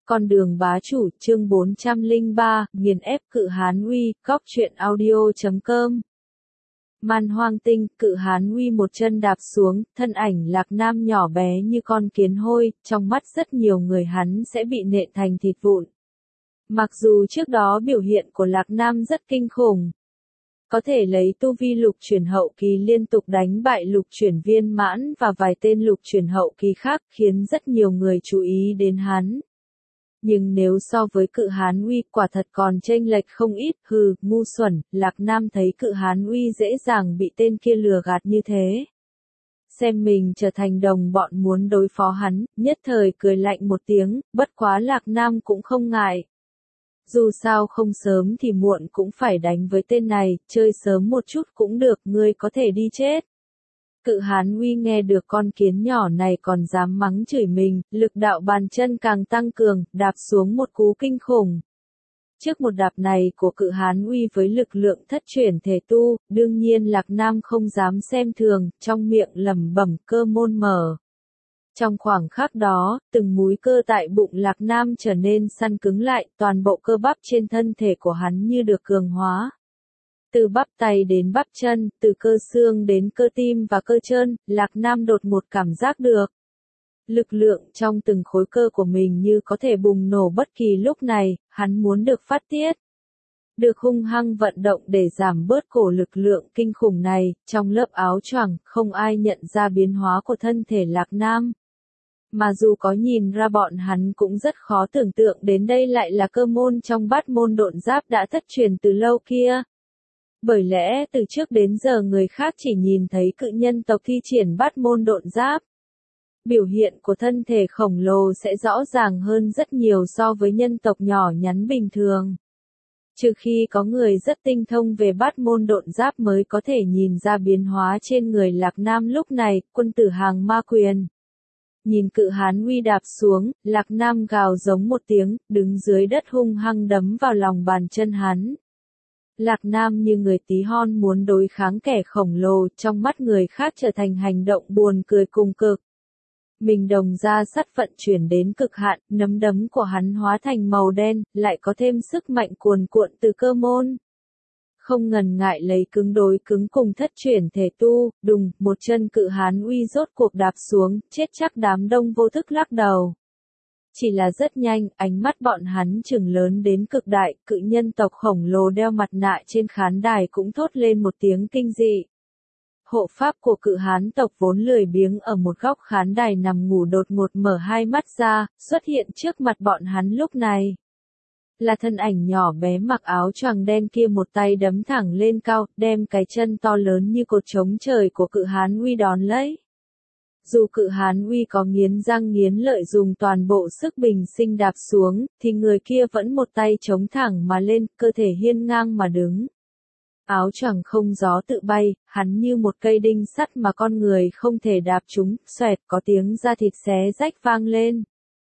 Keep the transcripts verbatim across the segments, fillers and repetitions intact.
Con đường bá chủ, chương bốn trăm lẻ ba, nghiền ép Cự Hán Uy, góc truyện audio chấm com. Man Hoang Tinh, Cự Hán Uy một chân đạp xuống, thân ảnh Lạc Nam nhỏ bé như con kiến hôi, trong mắt rất nhiều người hắn sẽ bị nện thành thịt vụn. Mặc dù trước đó biểu hiện của Lạc Nam rất kinh khủng, có thể lấy tu vi lục chuyển hậu kỳ liên tục đánh bại lục chuyển viên mãn và vài tên lục chuyển hậu kỳ khác, khiến rất nhiều người chú ý đến hắn. Nhưng nếu so với Cự Hán Uy, quả thật còn chênh lệch không ít. Hừ, ngu xuẩn. Lạc Nam thấy Cự Hán Uy dễ dàng bị tên kia lừa gạt như thế, xem mình trở thành đồng bọn muốn đối phó hắn, nhất thời cười lạnh một tiếng. Bất quá Lạc Nam cũng không ngại, dù sao không sớm thì muộn cũng phải đánh với tên này, chơi sớm một chút cũng được, ngươi có thể đi chết. Cự Hán Uy nghe được con kiến nhỏ này còn dám mắng chửi mình, lực đạo bàn chân càng tăng cường, đạp xuống một cú kinh khủng. Trước một đạp này của Cự Hán Uy với lực lượng thất chuyển thể tu, đương nhiên Lạc Nam không dám xem thường, trong miệng lẩm bẩm cơ môn mở. Trong khoảng khắc đó, từng múi cơ tại bụng Lạc Nam trở nên săn cứng lại, toàn bộ cơ bắp trên thân thể của hắn như được cường hóa. Từ bắp tay đến bắp chân, từ cơ xương đến cơ tim và cơ chân, Lạc Nam đột ngột cảm giác được lực lượng trong từng khối cơ của mình như có thể bùng nổ bất kỳ lúc này, hắn muốn được phát tiết. Được hung hăng vận động để giảm bớt cổ lực lượng kinh khủng này, trong lớp áo choàng, không ai nhận ra biến hóa của thân thể Lạc Nam. Mà dù có nhìn ra bọn hắn cũng rất khó tưởng tượng đến đây lại là cơ môn trong bát môn độn giáp đã thất truyền từ lâu kia. Bởi lẽ từ trước đến giờ người khác chỉ nhìn thấy cự nhân tộc thi triển bát môn độn giáp. Biểu hiện của thân thể khổng lồ sẽ rõ ràng hơn rất nhiều so với nhân tộc nhỏ nhắn bình thường. Trừ khi có người rất tinh thông về bát môn độn giáp mới có thể nhìn ra biến hóa trên người Lạc Nam lúc này. Quân tử hàng ma quyền. Nhìn Cự Hán Uy đạp xuống, Lạc Nam gào giống một tiếng, đứng dưới đất hung hăng đấm vào lòng bàn chân hắn. Lạc Nam như người tí hon muốn đối kháng kẻ khổng lồ, trong mắt người khác trở thành hành động buồn cười cùng cực. Mình đồng ra sắt vận chuyển đến cực hạn, nắm đấm của hắn hóa thành màu đen, lại có thêm sức mạnh cuồn cuộn từ cơ môn. Không ngần ngại lấy cứng đối cứng cùng thất chuyển thể tu, đùng, một chân Cự Hán Uy rốt cuộc đạp xuống, chết chắc. Đám đông vô thức lắc đầu. Chỉ là rất nhanh, ánh mắt bọn hắn trừng lớn đến cực đại, cự nhân tộc khổng lồ đeo mặt nạ trên khán đài cũng thốt lên một tiếng kinh dị. Hộ pháp của Cự Hán tộc vốn lười biếng ở một góc khán đài nằm ngủ đột ngột mở hai mắt ra, xuất hiện trước mặt bọn hắn lúc này. Là thân ảnh nhỏ bé mặc áo choàng đen kia, một tay đấm thẳng lên cao, đem cái chân to lớn như cột trống trời của Cự Hán Uy đón lấy. Dù Cự Hán Uy có nghiến răng nghiến lợi dùng toàn bộ sức bình sinh đạp xuống, thì người kia vẫn một tay chống thẳng mà lên, cơ thể hiên ngang mà đứng. Áo choàng không gió tự bay, hắn như một cây đinh sắt mà con người không thể đạp trúng, xoẹt có tiếng da thịt xé rách vang lên.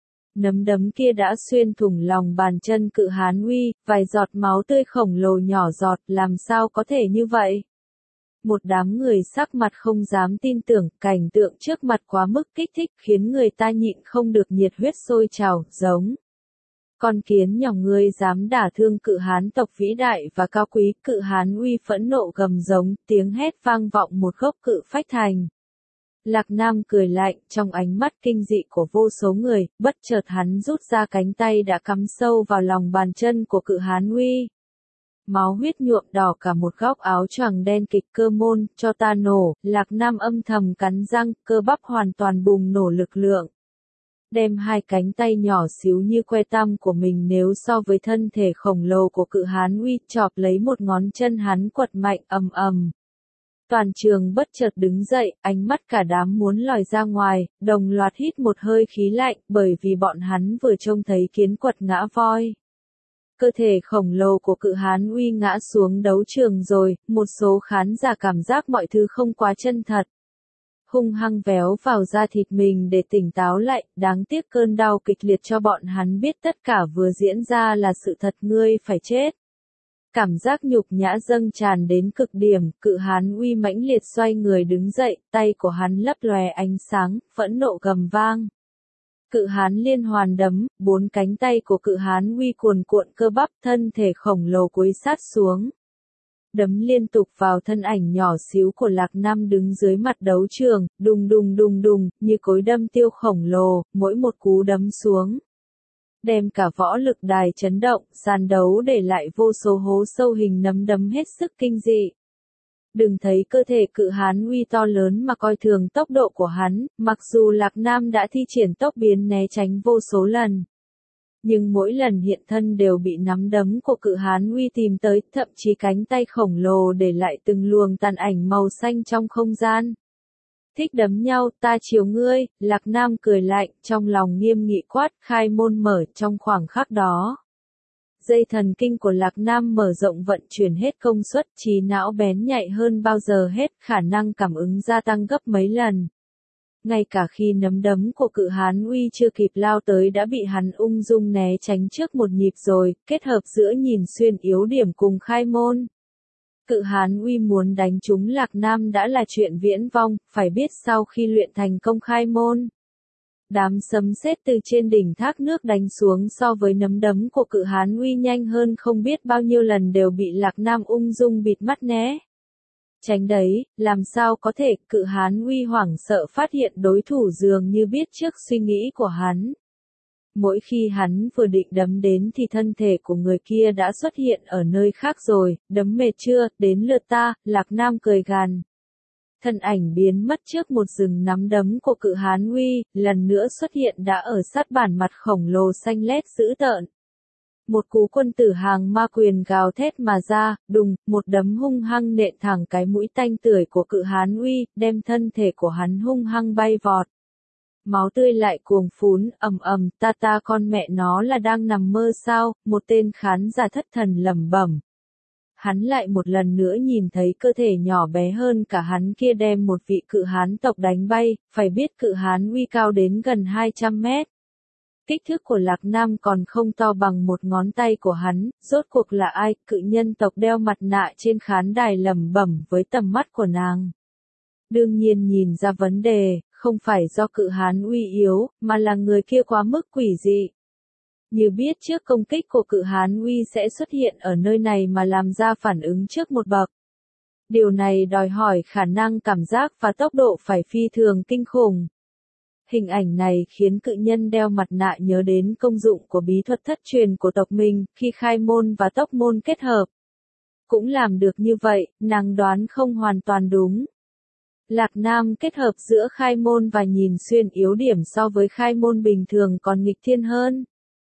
Nắm đấm kia đã xuyên thủng lòng bàn chân Cự Hán Uy, vài giọt máu tươi khổng lồ nhỏ giọt, làm sao có thể như vậy? Một đám người sắc mặt không dám tin tưởng, cảnh tượng trước mặt quá mức kích thích khiến người ta nhịn không được nhiệt huyết sôi trào, giống. Con kiến nhỏ ngươi dám đả thương Cự Hán tộc vĩ đại và cao quý. Cự Hán Uy phẫn nộ gầm giống, tiếng hét vang vọng một gốc cự phách thành. Lạc Nam cười lạnh, trong ánh mắt kinh dị của vô số người, bất chợt hắn rút ra cánh tay đã cắm sâu vào lòng bàn chân của Cự Hán Uy. Máu huyết nhuộm đỏ cả một góc áo choàng đen kịch. Cơ môn, cho ta nổ. Lạc Nam âm thầm cắn răng, cơ bắp hoàn toàn bùng nổ lực lượng. Đem hai cánh tay nhỏ xíu như que tăm của mình nếu so với thân thể khổng lồ của Cự Hán Uy, chọp lấy một ngón chân hắn quật mạnh, ầm ầm. Toàn trường bất chợt đứng dậy, ánh mắt cả đám muốn lòi ra ngoài, đồng loạt hít một hơi khí lạnh, bởi vì bọn hắn vừa trông thấy kiến quật ngã voi. Cơ thể khổng lồ của Cự Hán Uy ngã xuống đấu trường rồi, một số khán giả cảm giác mọi thứ không quá chân thật. Hung hăng véo vào da thịt mình để tỉnh táo lại, đáng tiếc cơn đau kịch liệt cho bọn hắn biết tất cả vừa diễn ra là sự thật, ngươi phải chết. Cảm giác nhục nhã dâng tràn đến cực điểm, Cự Hán Uy mãnh liệt xoay người đứng dậy, tay của hắn lấp lòe ánh sáng, phẫn nộ gầm vang. Cự hán liên hoàn đấm, bốn cánh tay của cự hán uy cuồn cuộn cơ bắp, thân thể khổng lồ cúi sát xuống. Đấm liên tục vào thân ảnh nhỏ xíu của Lạc Nam đứng dưới mặt đấu trường, đùng đùng đùng đùng, như cối đâm tiêu khổng lồ, mỗi một cú đấm xuống. Đem cả võ lực đài chấn động, sàn đấu để lại vô số hố sâu hình nấm đấm hết sức kinh dị. Đừng thấy cơ thể cự hán uy to lớn mà coi thường tốc độ của hắn, mặc dù Lạc Nam đã thi triển tốc biến né tránh vô số lần. Nhưng mỗi lần hiện thân đều bị nắm đấm của cự hán uy tìm tới, thậm chí cánh tay khổng lồ để lại từng luồng tàn ảnh màu xanh trong không gian. Thích đấm nhau, ta chiều ngươi, Lạc Nam cười lạnh, trong lòng nghiêm nghị quát, khai môn mở trong khoảng khắc đó. Dây thần kinh của Lạc Nam mở rộng vận chuyển hết công suất, trí não bén nhạy hơn bao giờ hết, khả năng cảm ứng gia tăng gấp mấy lần. Ngay cả khi nắm đấm của cự hán uy chưa kịp lao tới đã bị hắn ung dung né tránh trước một nhịp rồi, kết hợp giữa nhìn xuyên yếu điểm cùng khai môn. Cự hán uy muốn đánh trúng Lạc Nam đã là chuyện viễn vong, phải biết sau khi luyện thành công khai môn. Đám sấm sét từ trên đỉnh thác nước đánh xuống so với nắm đấm của cự hán uy nhanh hơn không biết bao nhiêu lần đều bị Lạc Nam ung dung bịt mắt né. Tránh đấy, làm sao có thể, cự hán uy hoảng sợ phát hiện đối thủ dường như biết trước suy nghĩ của hắn. Mỗi khi hắn vừa định đấm đến thì thân thể của người kia đã xuất hiện ở nơi khác rồi, đấm mệt chưa, đến lượt ta, Lạc Nam cười gằn. Thân ảnh biến mất trước một rừng nắm đấm của cự hán uy, lần nữa xuất hiện đã ở sát bản mặt khổng lồ xanh lét dữ tợn. Một cú quân tử hàng ma quyền gào thét mà ra, đùng, một đấm hung hăng nện thẳng cái mũi tanh tưởi của cự hán uy, đem thân thể của hắn hung hăng bay vọt. Máu tươi lại cuồng phún, ầm ầm, ta ta con mẹ nó là đang nằm mơ sao, một tên khán giả thất thần lẩm bẩm. Hắn lại một lần nữa nhìn thấy cơ thể nhỏ bé hơn cả hắn kia đem một vị cự hán tộc đánh bay, phải biết cự hán uy cao đến gần hai trăm mét. Kích thước của Lạc Nam còn không to bằng một ngón tay của hắn, rốt cuộc là ai, cự nhân tộc đeo mặt nạ trên khán đài lẩm bẩm với tầm mắt của nàng. Đương nhiên nhìn ra vấn đề, không phải do cự hán uy yếu, mà là người kia quá mức quỷ dị. Như biết trước công kích của cự hán uy sẽ xuất hiện ở nơi này mà làm ra phản ứng trước một bậc. Điều này đòi hỏi khả năng cảm giác và tốc độ phải phi thường kinh khủng. Hình ảnh này khiến cự nhân đeo mặt nạ nhớ đến công dụng của bí thuật thất truyền của tộc mình, khi khai môn và tốc môn kết hợp. Cũng làm được như vậy, nàng đoán không hoàn toàn đúng. Lạc Nam kết hợp giữa khai môn và nhìn xuyên yếu điểm so với khai môn bình thường còn nghịch thiên hơn.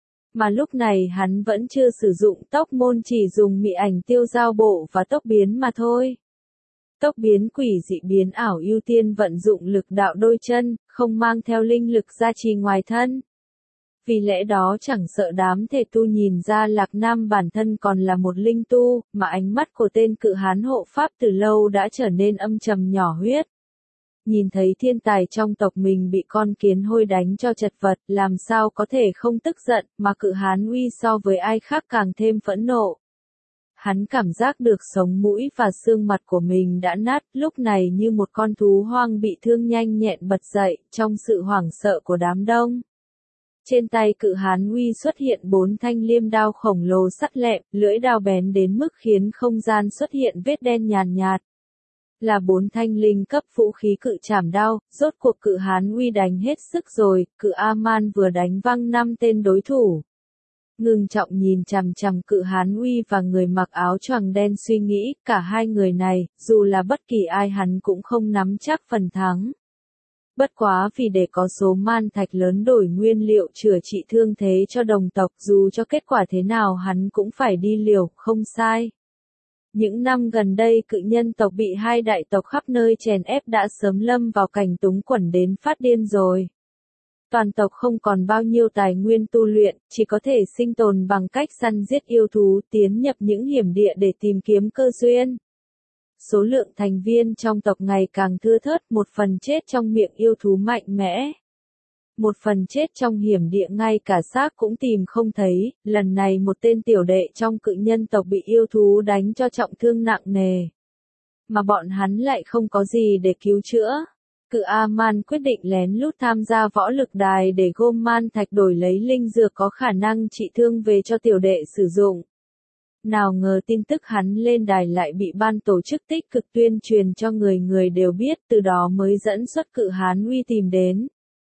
Mà lúc này hắn vẫn chưa sử dụng tốc môn, chỉ dùng mị ảnh tiêu giao bộ và tốc biến mà thôi. Tốc biến quỷ dị biến ảo ưu tiên vận dụng lực đạo đôi chân, không mang theo linh lực gia trì ngoài thân. Vì lẽ đó chẳng sợ đám thể tu nhìn ra Lạc Nam bản thân còn là một linh tu, mà ánh mắt của tên cự hán hộ pháp từ lâu đã trở nên âm trầm nhỏ huyết. Nhìn thấy thiên tài trong tộc mình bị con kiến hôi đánh cho chật vật, làm sao có thể không tức giận, mà cự hán uy so với ai khác càng thêm phẫn nộ. Hắn cảm giác được sống mũi và xương mặt của mình đã nát, lúc này như một con thú hoang bị thương nhanh nhẹn bật dậy, trong sự hoảng sợ của đám đông. Trên tay cự hán uy xuất hiện bốn thanh liêm đao khổng lồ sắc lẹm, lưỡi đao bén đến mức khiến không gian xuất hiện vết đen nhàn nhạt. Là bốn thanh linh cấp vũ khí cự trảm đao, rốt cuộc cự hán uy đánh hết sức rồi, cự A-man vừa đánh văng năm tên đối thủ. Ngưng trọng nhìn chằm chằm cự hán uy và người mặc áo choàng đen suy nghĩ, cả hai người này, dù là bất kỳ ai hắn cũng không nắm chắc phần thắng. Bất quá vì để có số man thạch lớn đổi nguyên liệu chữa trị thương thế cho đồng tộc, dù cho kết quả thế nào hắn cũng phải đi liều, không sai. Những năm gần đây cự nhân tộc bị hai đại tộc khắp nơi chèn ép đã sớm lâm vào cảnh túng quẫn đến phát điên rồi. Toàn tộc không còn bao nhiêu tài nguyên tu luyện, chỉ có thể sinh tồn bằng cách săn giết yêu thú, tiến nhập những hiểm địa để tìm kiếm cơ duyên. Số lượng thành viên trong tộc ngày càng thưa thớt, một phần chết trong miệng yêu thú mạnh mẽ. Một phần chết trong hiểm địa ngay cả xác cũng tìm không thấy, lần này một tên tiểu đệ trong cự nhân tộc bị yêu thú đánh cho trọng thương nặng nề. Mà bọn hắn lại không có gì để cứu chữa. Cự A-man quyết định lén lút tham gia võ lực đài để gom man thạch đổi lấy linh dược có khả năng trị thương về cho tiểu đệ sử dụng. Nào ngờ tin tức hắn lên đài lại bị ban tổ chức tích cực tuyên truyền cho người người đều biết, từ đó mới dẫn xuất Cự Hán Uy tìm đến.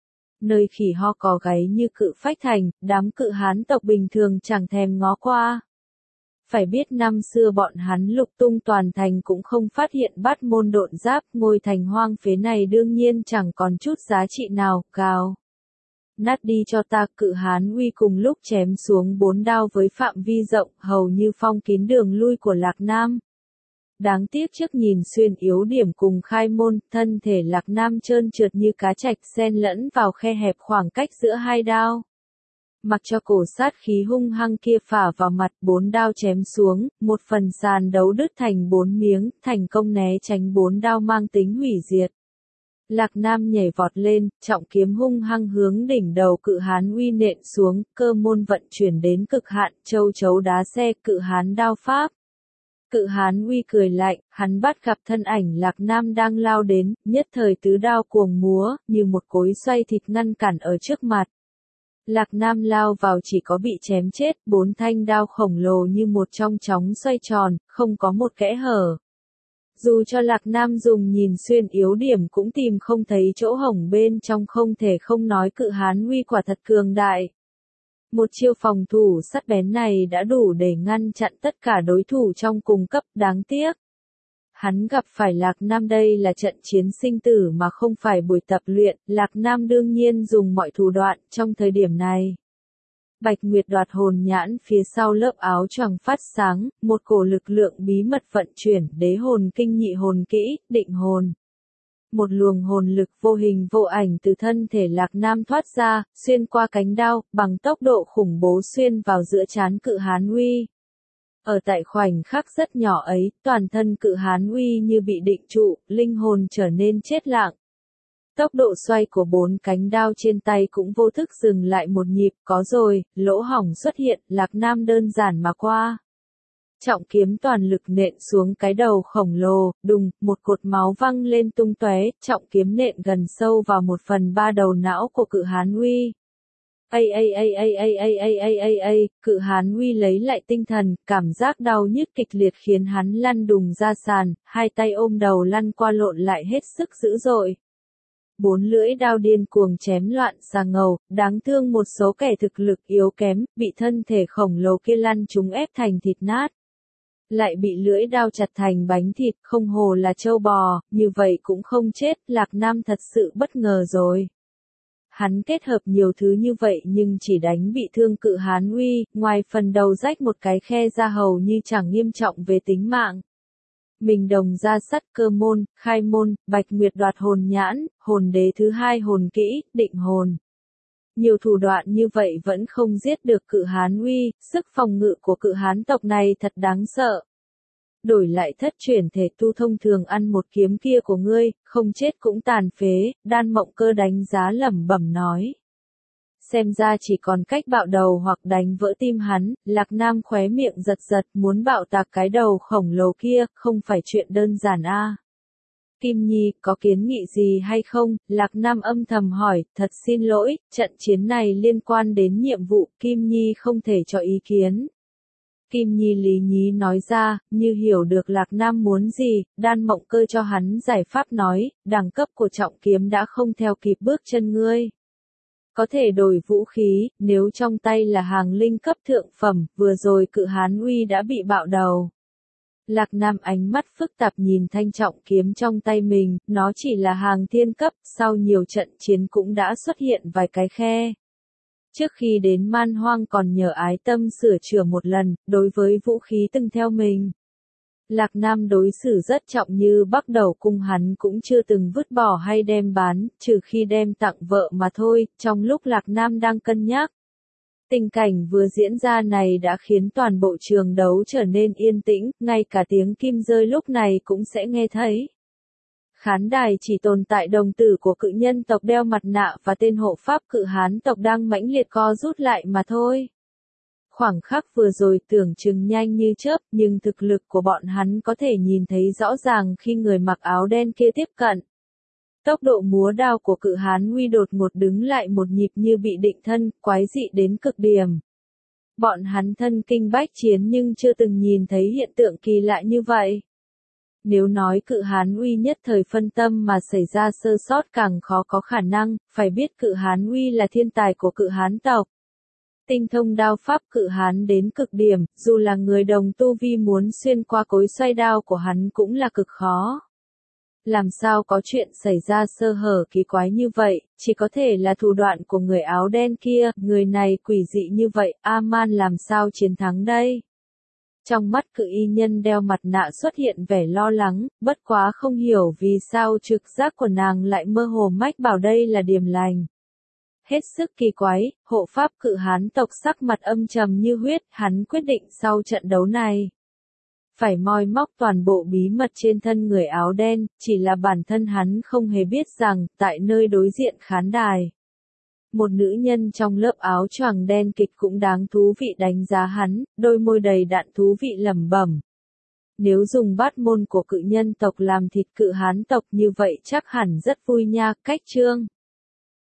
Nơi khỉ ho cò gáy như Cự Phách Thành, đám cự hán tộc bình thường chẳng thèm ngó qua. Phải biết năm xưa bọn hắn lục tung toàn thành cũng không phát hiện Bát Môn Độn Giáp, ngôi thành hoang phế này đương nhiên chẳng còn chút giá trị nào, gào. Nát đi cho ta. Cự Hán Uy cùng lúc chém xuống bốn đao với phạm vi rộng, hầu như phong kín đường lui của Lạc Nam. Đáng tiếc trước nhìn xuyên yếu điểm cùng khai môn, thân thể Lạc Nam trơn trượt như cá trạch xen lẫn vào khe hẹp khoảng cách giữa hai đao. Mặc cho cổ sát khí hung hăng kia phả vào mặt, bốn đao chém xuống, một phần sàn đấu đứt thành bốn miếng, thành công né tránh bốn đao mang tính hủy diệt. Lạc Nam nhảy vọt lên, trọng kiếm hung hăng hướng đỉnh đầu Cự Hán Uy nện xuống, cơ môn vận chuyển đến cực hạn, châu chấu đá xe, Cự Hán đao pháp. Cự Hán Uy cười lạnh, hắn bắt gặp thân ảnh Lạc Nam đang lao đến, nhất thời tứ đao cuồng múa, như một cối xoay thịt ngăn cản ở trước mặt. Lạc Nam lao vào chỉ có bị chém chết, bốn thanh đao khổng lồ như một trong chóng xoay tròn, không có một kẽ hở. Dù cho Lạc Nam dùng nhìn xuyên yếu điểm cũng tìm không thấy chỗ hổng bên trong, không thể không nói Cự Hán Uy quả thật cường đại. Một chiêu phòng thủ sắc bén này đã đủ để ngăn chặn tất cả đối thủ trong cùng cấp, đáng tiếc. Hắn gặp phải Lạc Nam đây là trận chiến sinh tử mà không phải buổi tập luyện, Lạc Nam đương nhiên dùng mọi thủ đoạn trong thời điểm này. Bạch Nguyệt đoạt hồn nhãn phía sau lớp áo choàng phát sáng, một cổ lực lượng bí mật vận chuyển, đế hồn kinh nhị hồn kỹ, định hồn. Một luồng hồn lực vô hình vô ảnh từ thân thể Lạc Nam thoát ra, xuyên qua cánh đao, bằng tốc độ khủng bố xuyên vào giữa trán Cự Hán Uy. Ở tại khoảnh khắc rất nhỏ ấy, toàn thân Cự Hán Uy như bị định trụ, linh hồn trở nên chết lặng. Tốc độ xoay của bốn cánh đao trên tay cũng vô thức dừng lại một nhịp, có rồi, lỗ hổng xuất hiện, Lạc Nam đơn giản mà qua. Trọng kiếm toàn lực nện xuống cái đầu khổng lồ, đùng, một cột máu văng lên tung tóe, trọng kiếm nện gần sâu vào một phần ba đầu não của Cự Hán Uy. Ây ây ây ây ây ây ây ây ây ây, Cự Hán Uy lấy lại tinh thần, cảm giác đau nhức kịch liệt khiến hắn lăn đùng ra sàn, hai tay ôm đầu lăn qua lộn lại hết sức dữ dội. Bốn lưỡi đao điên cuồng chém loạn xà ngầu, đáng thương một số kẻ thực lực yếu kém, bị thân thể khổng lồ kia lăn chúng ép thành thịt nát. Lại bị lưỡi đao chặt thành bánh thịt, không hồ là trâu bò, như vậy cũng không chết, Lạc Nam thật sự bất ngờ rồi. Hắn kết hợp nhiều thứ như vậy nhưng chỉ đánh bị thương Cự Hán Uy, ngoài phần đầu rách một cái khe ra hầu như chẳng nghiêm trọng về tính mạng. Mình đồng ra sắt, cơ môn, khai môn, Bạch Nguyệt đoạt hồn nhãn, hồn đế thứ hai hồn kỹ, định hồn. Nhiều thủ đoạn như vậy vẫn không giết được Cự Hán Uy, sức phòng ngự của Cự Hán tộc này thật đáng sợ. Đổi lại thất chuyển thể tu thông thường ăn một kiếm kia của ngươi, không chết cũng tàn phế, Đan Mộng Cơ đánh giá lẩm bẩm nói. Xem ra chỉ còn cách bạo đầu hoặc đánh vỡ tim hắn, Lạc Nam khóe miệng giật giật, muốn bạo tạc cái đầu khổng lồ kia, không phải chuyện đơn giản a. À. Kim Nhi, có kiến nghị gì hay không? Lạc Nam âm thầm hỏi, thật xin lỗi, trận chiến này liên quan đến nhiệm vụ, Kim Nhi không thể cho ý kiến. Kim Nhi lý nhí nói ra, như hiểu được Lạc Nam muốn gì, Đan Mộng Cơ cho hắn giải pháp nói, đẳng cấp của trọng kiếm đã không theo kịp bước chân ngươi. Có thể đổi vũ khí, nếu trong tay là hàng linh cấp thượng phẩm, vừa rồi Cự Hán Uy đã bị bạo đầu. Lạc Nam ánh mắt phức tạp nhìn thanh trọng kiếm trong tay mình, nó chỉ là hàng thiên cấp, sau nhiều trận chiến cũng đã xuất hiện vài cái khe. Trước khi đến Man Hoang còn nhờ ái tâm sửa chữa một lần, đối với vũ khí từng theo mình. Lạc Nam đối xử rất trọng như Bắc Đầu Cung, hắn cũng chưa từng vứt bỏ hay đem bán, trừ khi đem tặng vợ mà thôi, trong lúc Lạc Nam đang cân nhắc. Tình cảnh vừa diễn ra này đã khiến toàn bộ trường đấu trở nên yên tĩnh, ngay cả tiếng kim rơi lúc này cũng sẽ nghe thấy. Khán đài chỉ tồn tại đồng tử của cự nhân tộc đeo mặt nạ và tên hộ pháp Cự Hán tộc đang mãnh liệt co rút lại mà thôi. Khoảng khắc vừa rồi tưởng chừng nhanh như chớp, nhưng thực lực của bọn hắn có thể nhìn thấy rõ ràng khi người mặc áo đen kia tiếp cận. Tốc độ múa đao của Cự Hán Uy đột ngột đứng lại một nhịp như bị định thân, quái dị đến cực điểm. Bọn hắn thân kinh bách chiến nhưng chưa từng nhìn thấy hiện tượng kỳ lạ như vậy. Nếu nói Cự Hán Uy nhất thời phân tâm mà xảy ra sơ sót càng khó có khả năng, phải biết Cự Hán Uy là thiên tài của Cự Hán tộc. Tinh thông đao pháp Cự Hán đến cực điểm, dù là người đồng tu vi muốn xuyên qua cối xoay đao của hắn cũng là cực khó. Làm sao có chuyện xảy ra sơ hở kỳ quái như vậy, chỉ có thể là thủ đoạn của người áo đen kia, người này quỷ dị như vậy, A-man làm sao chiến thắng đây? Trong mắt Cự y nhân đeo mặt nạ xuất hiện vẻ lo lắng, bất quá không hiểu vì sao trực giác của nàng lại mơ hồ mách bảo đây là điềm lành. Hết sức kỳ quái, hộ pháp Cự Hán tộc sắc mặt âm trầm như huyết, hắn quyết định sau trận đấu này phải moi móc toàn bộ bí mật trên thân người áo đen, chỉ là bản thân hắn không hề biết rằng, tại nơi đối diện khán đài. Một nữ nhân trong lớp áo choàng đen kịch cũng đáng thú vị đánh giá hắn, đôi môi đầy đặn thú vị lẩm bẩm. Nếu dùng bát môn của cự nhân tộc làm thịt Cự Hán tộc như vậy chắc hẳn rất vui nha, cách chương.